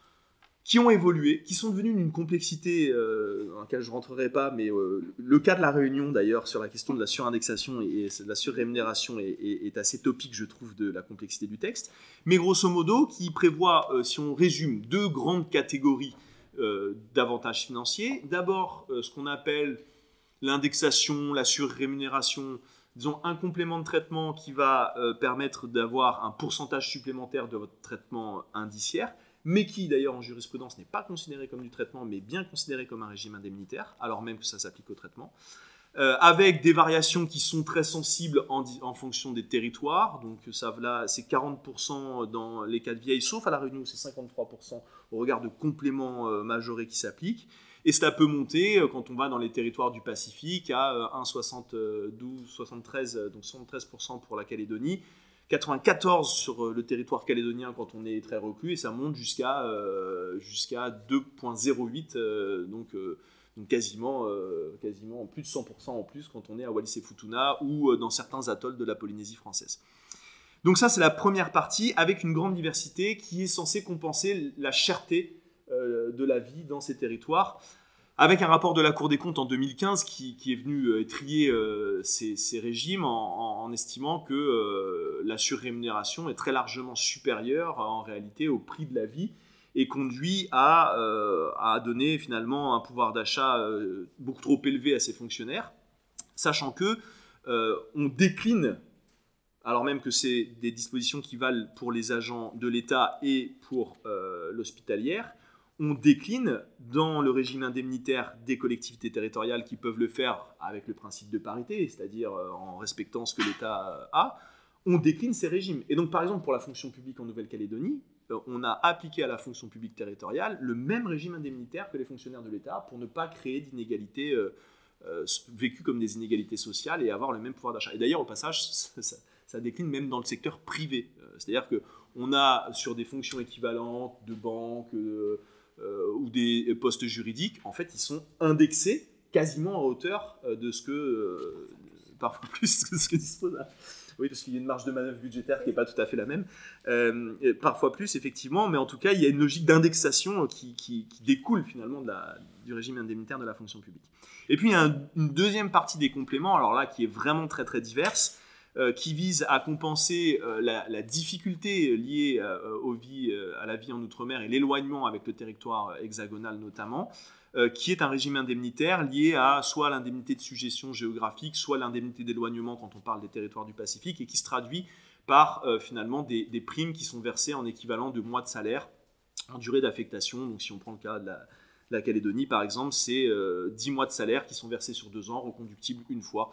qui ont évolué, qui sont devenus d'une complexité euh, dans laquelle je ne rentrerai pas, mais euh, le cas de la Réunion d'ailleurs sur la question de la surindexation et de la surrémunération est, est, est assez topique, je trouve, de la complexité du texte, mais grosso modo qui prévoit, euh, si on résume, deux grandes catégories euh, d'avantages financiers. D'abord, euh, ce qu'on appelle l'indexation, la surrémunération, disons un complément de traitement qui va euh, permettre d'avoir un pourcentage supplémentaire de votre traitement indiciaire, mais qui d'ailleurs en jurisprudence n'est pas considéré comme du traitement, mais bien considéré comme un régime indemnitaire, alors même que ça s'applique au traitement, euh, avec des variations qui sont très sensibles en, en fonction des territoires, donc ça, là, c'est quarante pour cent dans les cas de vieilles, sauf à la Réunion, c'est cinquante-trois pour cent au regard de compléments euh, majorés qui s'appliquent, et cela peut monter euh, quand on va dans les territoires du Pacifique à euh, un virgule soixante-douze, soixante-treize, donc soixante-treize pour cent pour la Calédonie, quatre-vingt-quatorze sur le territoire calédonien quand on est très reclus, et ça monte jusqu'à, euh, jusqu'à deux virgule zéro huit, euh, donc, euh, donc quasiment, euh, quasiment plus de cent pour cent en plus quand on est à Wallis et Futuna ou euh, dans certains atolls de la Polynésie française. Donc ça, c'est la première partie, avec une grande diversité qui est censée compenser la cherté euh, de la vie dans ces territoires, avec un rapport de la Cour des comptes en deux mille quinze qui, qui est venu euh, trier euh, ces, ces régimes en, en, en estimant que euh, la surrémunération est très largement supérieure en réalité au prix de la vie et conduit à, euh, à donner finalement un pouvoir d'achat euh, beaucoup trop élevé à ces fonctionnaires, sachant que euh, on décline, alors même que c'est des dispositions qui valent pour les agents de l'État et pour euh, l'hospitalière, on décline dans le régime indemnitaire des collectivités territoriales qui peuvent le faire avec le principe de parité, c'est-à-dire en respectant ce que l'État a, on décline ces régimes. Et donc, par exemple, pour la fonction publique en Nouvelle-Calédonie, on a appliqué à la fonction publique territoriale le même régime indemnitaire que les fonctionnaires de l'État pour ne pas créer d'inégalités euh, euh, vécues comme des inégalités sociales et avoir le même pouvoir d'achat. Et d'ailleurs, au passage, ça, ça, ça décline même dans le secteur privé. C'est-à-dire qu'on a sur des fonctions équivalentes de banque, euh, Euh, ou des postes juridiques, en fait, ils sont indexés quasiment à hauteur euh, de ce que, euh, parfois plus que ce que dispose. Oui, parce qu'il y a une marge de manœuvre budgétaire qui n'est pas tout à fait la même. Euh, parfois plus, effectivement, mais en tout cas, il y a une logique d'indexation qui, qui, qui découle finalement de la, du régime indemnitaire de la fonction publique. Et puis, il y a un, une deuxième partie des compléments, alors là, qui est vraiment très, très diverse, Euh, qui vise à compenser euh, la, la difficulté liée euh, aux vies, euh, à la vie en Outre-mer et l'éloignement avec le territoire hexagonal notamment, euh, qui est un régime indemnitaire lié à soit l'indemnité de suggestion géographique, soit l'indemnité d'éloignement quand on parle des territoires du Pacifique, et qui se traduit par euh, finalement des, des primes qui sont versées en équivalent de mois de salaire en durée d'affectation. Donc si on prend le cas de la, de la Calédonie par exemple, c'est euh, dix mois de salaire qui sont versés sur deux ans, reconductibles une fois.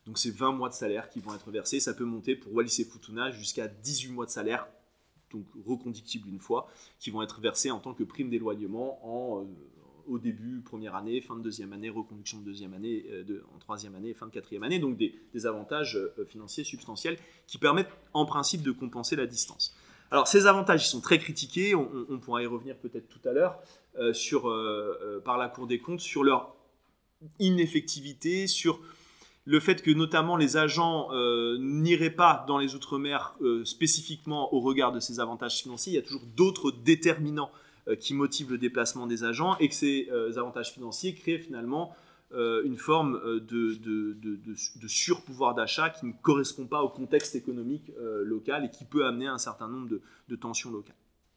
Donc c'est vingt mois de salaire qui vont être versés. Ça peut monter pour Wallis et Futuna jusqu'à dix-huit mois de salaire, donc reconductibles une fois, qui vont être versés en tant que prime d'éloignement en, euh, au début, première année, fin de deuxième année, reconduction de deuxième année, euh, de, en troisième année, fin de quatrième année. Donc des, des avantages euh, financiers substantiels qui permettent en principe de compenser la distance. Alors ces avantages, ils sont très critiqués, on, on, on pourra y revenir peut-être tout à l'heure, euh, sur, euh, euh, par la Cour des comptes, sur leur ineffectivité, sur le fait que notamment les agents euh, n'iraient pas dans les Outre-mer euh, spécifiquement au regard de ces avantages financiers. Il y a toujours d'autres déterminants euh, qui motivent le déplacement des agents et que ces euh, avantages financiers créent finalement euh, une forme de, de, de, de, de surpouvoir d'achat qui ne correspond pas au contexte économique euh, local et qui peut amener un certain nombre de, de tensions locales.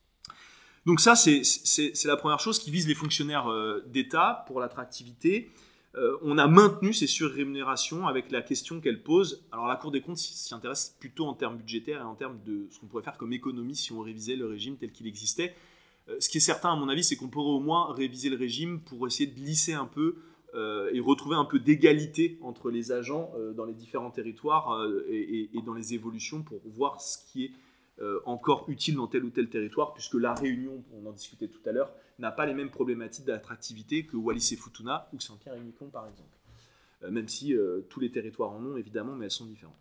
Donc ça, c'est, c'est, c'est la première chose qui vise les fonctionnaires euh, d'État pour l'attractivité. Euh, on a maintenu ces surrémunérations avec la question qu'elles posent. Alors la Cour des comptes s'y intéresse plutôt en termes budgétaires et en termes de ce qu'on pourrait faire comme économie si on révisait le régime tel qu'il existait. Euh, ce qui est certain à mon avis, c'est qu'on pourrait au moins réviser le régime pour essayer de lisser un peu euh, et retrouver un peu d'égalité entre les agents euh, dans les différents territoires euh, et, et dans les évolutions pour voir ce qui est euh, encore utile dans tel ou tel territoire, puisque la Réunion, on en discutait tout à l'heure, n'a pas les mêmes problématiques d'attractivité que Wallis et Futuna ou Saint-Pierre-et-Miquelon par exemple. Euh, même si euh, tous les territoires en ont évidemment, mais elles sont différentes.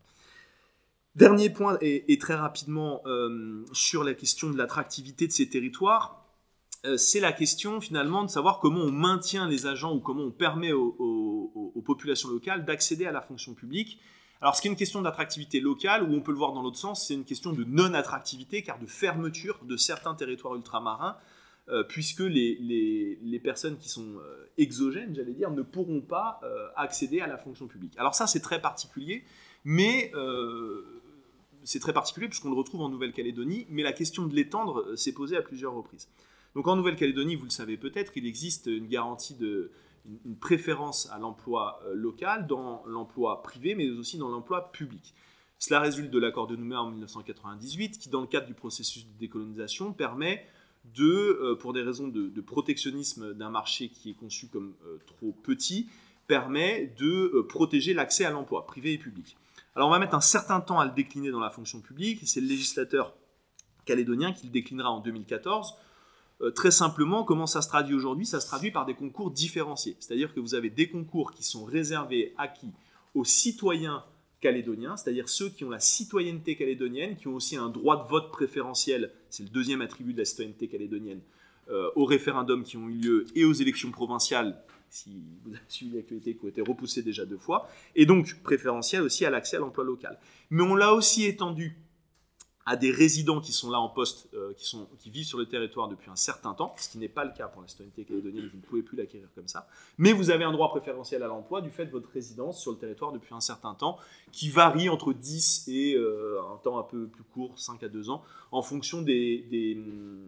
Dernier point, et, et très rapidement, euh, sur la question de l'attractivité de ces territoires, euh, c'est la question finalement de savoir comment on maintient les agents ou comment on permet aux, aux, aux populations locales d'accéder à la fonction publique. Alors ce qui est une question d'attractivité locale, ou on peut le voir dans l'autre sens, c'est une question de non-attractivité, car de fermeture de certains territoires ultramarins, Euh, puisque les, les, les personnes qui sont euh, exogènes, j'allais dire, ne pourront pas euh, accéder à la fonction publique. Alors ça, c'est très particulier, mais euh, c'est très particulier puisqu'on le retrouve en Nouvelle-Calédonie, mais la question de l'étendre euh, s'est posée à plusieurs reprises. Donc en Nouvelle-Calédonie, vous le savez peut-être, il existe une garantie de une, une préférence à l'emploi euh, local dans l'emploi privé, mais aussi dans l'emploi public. Cela résulte de l'accord de Nouméa en dix-neuf cent quatre-vingt-dix-huit, qui, dans le cadre du processus de décolonisation, permet de, euh, pour des raisons de, de protectionnisme d'un marché qui est conçu comme euh, trop petit, permet de euh, protéger l'accès à l'emploi, privé et public. Alors on va mettre un certain temps à le décliner dans la fonction publique, c'est le législateur calédonien qui le déclinera en deux mille quatorze. Euh, très simplement, comment ça se traduit aujourd'hui ? Ça se traduit par des concours différenciés, c'est-à-dire que vous avez des concours qui sont réservés à qui ? Aux citoyens calédoniens, c'est-à-dire ceux qui ont la citoyenneté calédonienne, qui ont aussi un droit de vote préférentiel, c'est le deuxième attribut de la citoyenneté calédonienne, euh, aux référendums qui ont eu lieu et aux élections provinciales, si vous avez suivi l'actualité, qui ont été repoussées déjà deux fois, et donc préférentiel aussi à l'accès à l'emploi local. Mais on l'a aussi étendu à des résidents qui sont là en poste, euh, qui, sont, qui vivent sur le territoire depuis un certain temps, ce qui n'est pas le cas pour la citoyenneté calédonienne, vous ne pouvez plus l'acquérir comme ça, mais vous avez un droit préférentiel à l'emploi du fait de votre résidence sur le territoire depuis un certain temps, qui varie entre dix et euh, un temps un peu plus court, cinq à deux ans, en fonction des, des,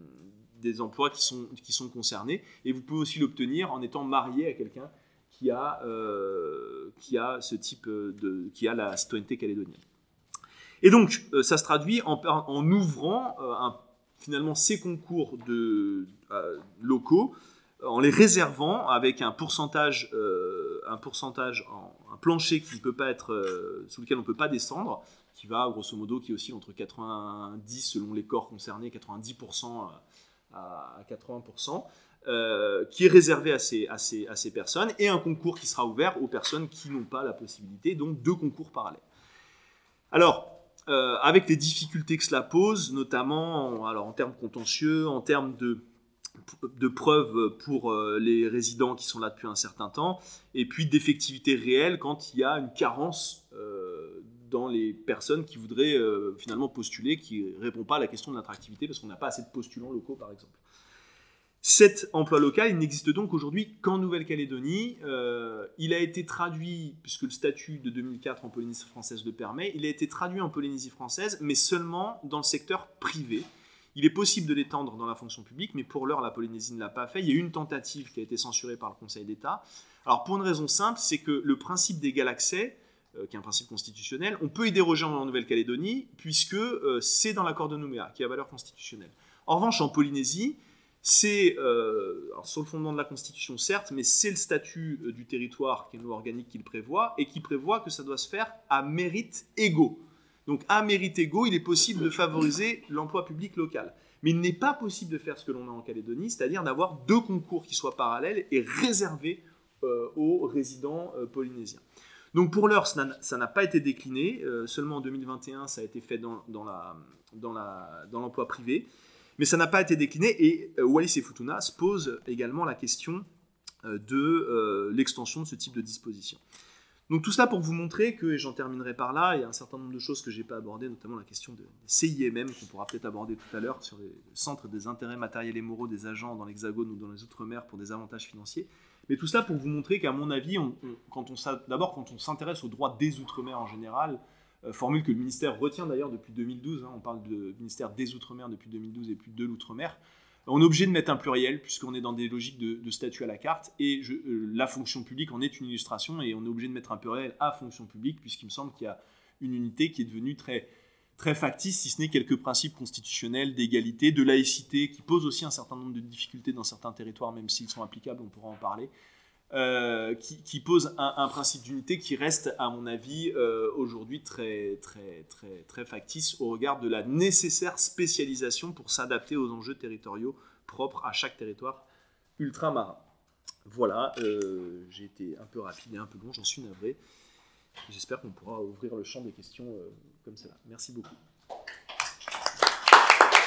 des emplois qui sont, qui sont concernés, et vous pouvez aussi l'obtenir en étant marié à quelqu'un qui a, euh, qui a ce type de, qui a la citoyenneté calédonienne. Et donc, euh, ça se traduit en, en ouvrant euh, un, finalement ces concours de, euh, locaux, en les réservant avec un pourcentage, euh, un, pourcentage en, un plancher qui ne peut pas être, euh, sous lequel on ne peut pas descendre, qui va grosso modo, qui oscille entre quatre-vingt-dix, selon les corps concernés, quatre-vingt-dix pour cent à, à quatre-vingts pour cent, euh, qui est réservé à ces, à, ces, à ces personnes, et un concours qui sera ouvert aux personnes qui n'ont pas la possibilité, donc deux concours parallèles. Alors, Euh, avec les difficultés que cela pose, notamment en, alors en termes contentieux, en termes de, de preuves pour euh, les résidents qui sont là depuis un certain temps, et puis d'effectivité réelle quand il y a une carence euh, dans les personnes qui voudraient euh, finalement postuler, qui ne répondent pas à la question de l'attractivité, parce qu'on n'a pas assez de postulants locaux, par exemple. Cet emploi local, il n'existe donc aujourd'hui qu'en Nouvelle-Calédonie. Euh, il a été traduit, puisque le statut de deux mille quatre en Polynésie française le permet, il a été traduit en Polynésie française, mais seulement dans le secteur privé. Il est possible de l'étendre dans la fonction publique, mais pour l'heure, la Polynésie ne l'a pas fait. Il y a eu une tentative qui a été censurée par le Conseil d'État. Alors, pour une raison simple, c'est que le principe d'égal accès, euh, qui est un principe constitutionnel, on peut y déroger en Nouvelle-Calédonie, puisque euh, c'est dans l'accord de Nouméa, qui a valeur constitutionnelle. En revanche, en Polynésie, c'est, euh, alors sur le fondement de la Constitution certes, mais c'est le statut euh, du territoire, qui est une loi organique qui le prévoit, et qui prévoit que ça doit se faire à mérite égaux. Donc à mérite égaux, il est possible de favoriser l'emploi public local. Mais il n'est pas possible de faire ce que l'on a en Calédonie, c'est-à-dire d'avoir deux concours qui soient parallèles et réservés euh, aux résidents euh, polynésiens. Donc pour l'heure, ça n'a, ça n'a pas été décliné. Euh, seulement en deux mille vingt et un, ça a été fait dans, dans, la, dans, la, dans l'emploi privé. Mais ça n'a pas été décliné. Et euh, Wallis et Futuna se pose également la question euh, de euh, l'extension de ce type de disposition. Donc tout ça pour vous montrer que, et j'en terminerai par là, il y a un certain nombre de choses que je n'ai pas abordées, notamment la question de C I M M, qu'on pourra peut-être aborder tout à l'heure, sur les centres des intérêts matériels et moraux des agents dans l'Hexagone ou dans les Outre-mer pour des avantages financiers. Mais tout cela pour vous montrer qu'à mon avis, on, on, quand on, d'abord quand on s'intéresse aux droits des Outre-mer en général, euh, formule que le ministère retient d'ailleurs depuis deux mille douze, hein, on parle de ministère des Outre-mer depuis deux mille douze et plus de l'Outre-mer, on est obligé de mettre un pluriel puisqu'on est dans des logiques de, de statut à la carte et je, euh, la fonction publique en est une illustration et on est obligé de mettre un pluriel à fonction publique puisqu'il me semble qu'il y a une unité qui est devenue très, très factice, si ce n'est quelques principes constitutionnels d'égalité, de laïcité, qui posent aussi un certain nombre de difficultés dans certains territoires, même s'ils sont applicables, on pourra en parler, euh, qui, qui posent un, un principe d'unité qui reste, à mon avis, euh, aujourd'hui très, très, très, très factice au regard de la nécessaire spécialisation pour s'adapter aux enjeux territoriaux propres à chaque territoire ultramarin. Voilà, euh, j'ai été un peu rapide et un peu long, j'en suis navré. J'espère qu'on pourra ouvrir le champ des questions euh, comme cela. Merci beaucoup.